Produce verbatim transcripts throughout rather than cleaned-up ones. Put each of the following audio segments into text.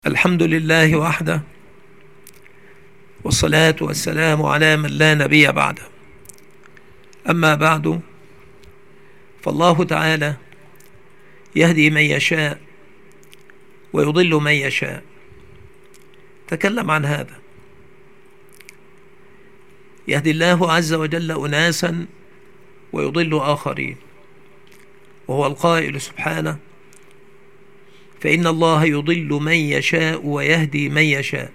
الحمد لله وحده، والصلاة والسلام على من لا نبي بعده. أما بعد، فالله تعالى يهدي من يشاء ويضل من يشاء. تكلم عن هذا. يهدي الله عز وجل أناسا ويضل آخرين، وهو القائل سبحانه: فإن الله يضل من يشاء ويهدي من يشاء.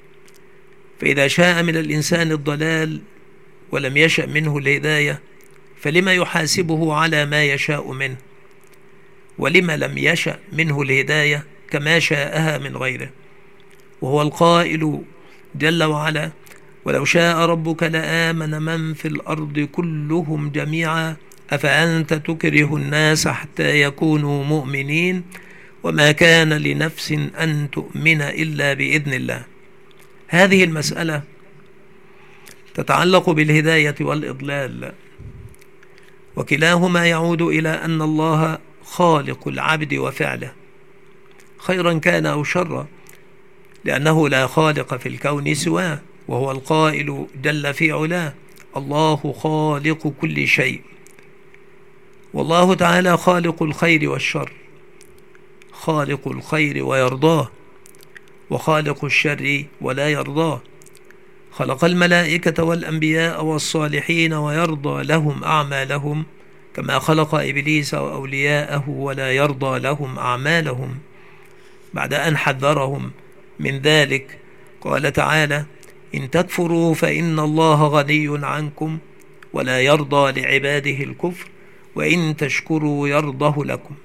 فإذا شاء من الإنسان الضلال ولم يشأ منه الهداية، فلما يحاسبه على ما يشاء منه؟ ولما لم يشأ منه الهداية كما شاءها من غيره؟ وهو القائل جل وعلا: ولو شاء ربك لآمن من في الأرض كلهم جميعا أفأنت تكره الناس حتى يكونوا مؤمنين وما كان لنفس أن تؤمن إلا بإذن الله. هذه المسألة تتعلق بالهداية والإضلال، وكلاهما يعود إلى أن الله خالق العبد وفعله، خيرا كان أو شرا، لأنه لا خالق في الكون سواه، وهو القائل جل في علاه: الله خالق كل شيء. والله تعالى خالق الخير والشر، خالق الخير ويرضاه، وخالق الشر ولا يرضاه. خلق الملائكة والأنبياء والصالحين ويرضى لهم أعمالهم، كما خلق إبليس وأولياءه ولا يرضى لهم أعمالهم. بعد أن حذرهم من ذلك قال تعالى: إن تكفروا فإن الله غني عنكم ولا يرضى لعباده الكفر وإن تشكروا يرضه لكم.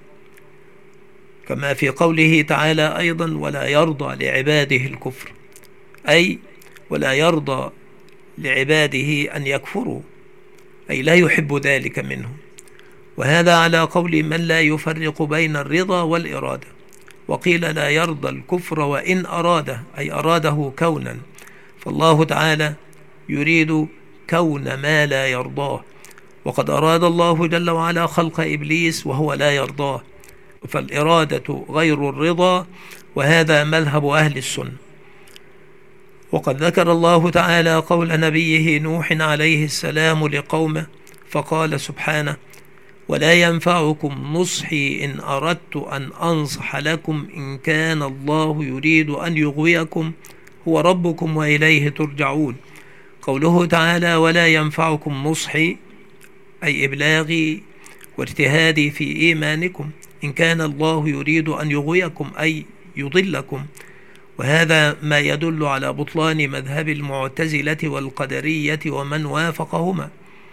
كما في قوله تعالى أيضا: ولا يرضى لعباده الكفر، أي ولا يرضى لعباده أن يكفروا، أي لا يحب ذلك منهم. وهذا على قول من لا يفرق بين الرضا والإرادة. وقيل لا يرضى الكفر وإن أراده، أي أراده كونا، فالله تعالى يريد كون ما لا يرضاه، وقد أراد الله جل وعلا خلق إبليس وهو لا يرضاه، فالإرادة غير الرضا، وهذا مذهب أهل السنة. وقد ذكر الله تعالى قول نبيه نوح عليه السلام لقومه فقال سبحانه: ولا ينفعكم نصحي إن أردت أن أنصح لكم إن كان الله يريد أن يغويكم هو ربكم وإليه ترجعون. قوله تعالى: ولا ينفعكم نصحي، أي إبلاغي واجتهادي في إيمانكم، إن كان الله يريد أن يغويكم أي يضلكم. وهذا ما يدل على بطلان مذهب المعتزلة والقدرية ومن وافقهما،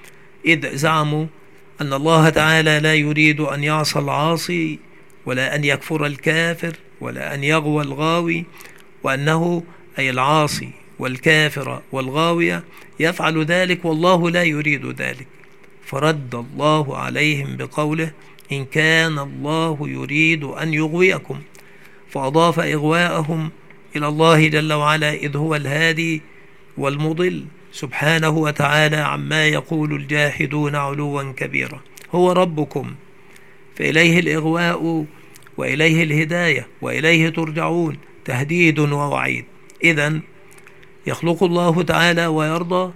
إذ زعموا أن الله تعالى لا يريد أن يعصى العاصي ولا أن يكفر الكافر ولا أن يغوى الغاوي، وأنه أي العاصي والكافر والغاوية يفعل ذلك والله لا يريد ذلك، فرد الله عليهم بقوله: إن كان الله يريد أن يغويكم، فأضاف إغواءهم إلى الله جل وعلا، إذ هو الهادي والمضل سبحانه وتعالى عما يقول الجاحدون علوا كبيرا. هو ربكم، فإليه الإغواء وإليه الهداية وإليه ترجعون، تهديد ووعيد. إذن يخلق الله تعالى ويرضى،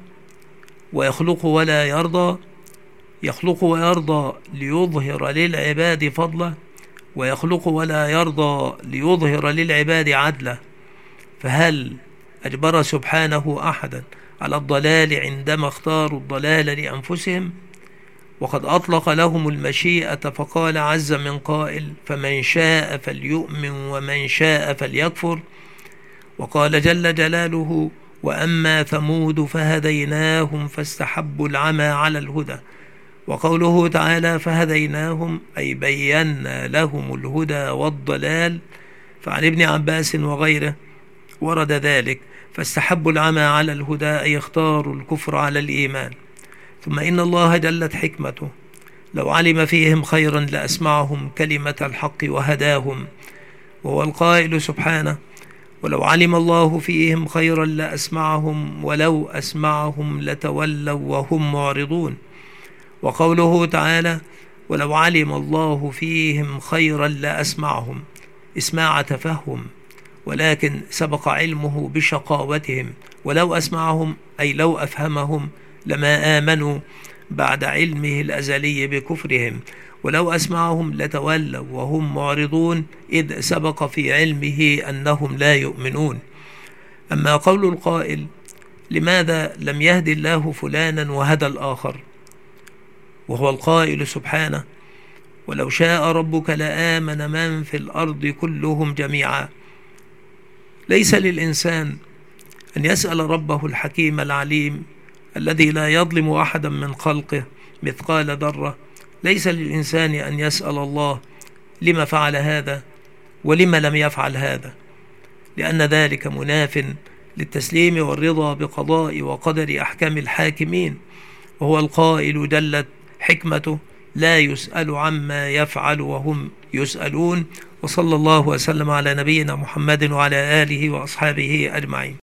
ويخلق ولا يرضى، يخلق ويرضى ليظهر للعباد فضله، ويخلق ولا يرضى ليظهر للعباد عدله. فهل أجبر سبحانه أحدا على الضلال عندما اختاروا الضلال لأنفسهم؟ وقد أطلق لهم المشيئة، فقال عز من قائل: فمن شاء فليؤمن ومن شاء فليكفر. وقال جل جلاله: وأما ثمود فهديناهم فاستحبوا العمى على الهدى. وقوله تعالى: فهديناهم، أي بينا لهم الهدى والضلال. فعن ابن عباس وغيره ورد ذلك: فاستحبوا العمى على الهدى، أي اختاروا الكفر على الإيمان. ثم إن الله جلت حكمته لو علم فيهم خيرا لأسمعهم كلمة الحق وهداهم، وهو القائل سبحانه: ولو علم الله فيهم خيرا لأسمعهم ولو أسمعهم لتولوا وهم معرضون. وقوله تعالى: ولو علم الله فيهم خيرا لأسمعهم، إسماع تفهم، ولكن سبق علمه بشقاوتهم، ولو أسمعهم أي لو أفهمهم لما آمنوا بعد علمه الأزلي بكفرهم، ولو أسمعهم لتولوا وهم معرضون، إذ سبق في علمه أنهم لا يؤمنون. أما قول القائل لماذا لم يهد الله فلانا وهدى الآخر، وهو القائل سبحانه ولو شاء ربك لآمن من في الأرض كلهم جميعا، ليس للإنسان أن يسأل ربه الحكيم العليم الذي لا يظلم أحدا من خلقه مثقال ذرة، ليس للإنسان أن يسأل الله لما فعل هذا ولما لم يفعل هذا، لأن ذلك مناف للتسليم والرضا بقضاء وقدر أحكام الحاكمين، وهو القائل جلت حكمته لا يسأل عما يفعل وهم يسألون. وصلى الله وسلم على نبينا محمد وعلى آله وأصحابه أجمعين.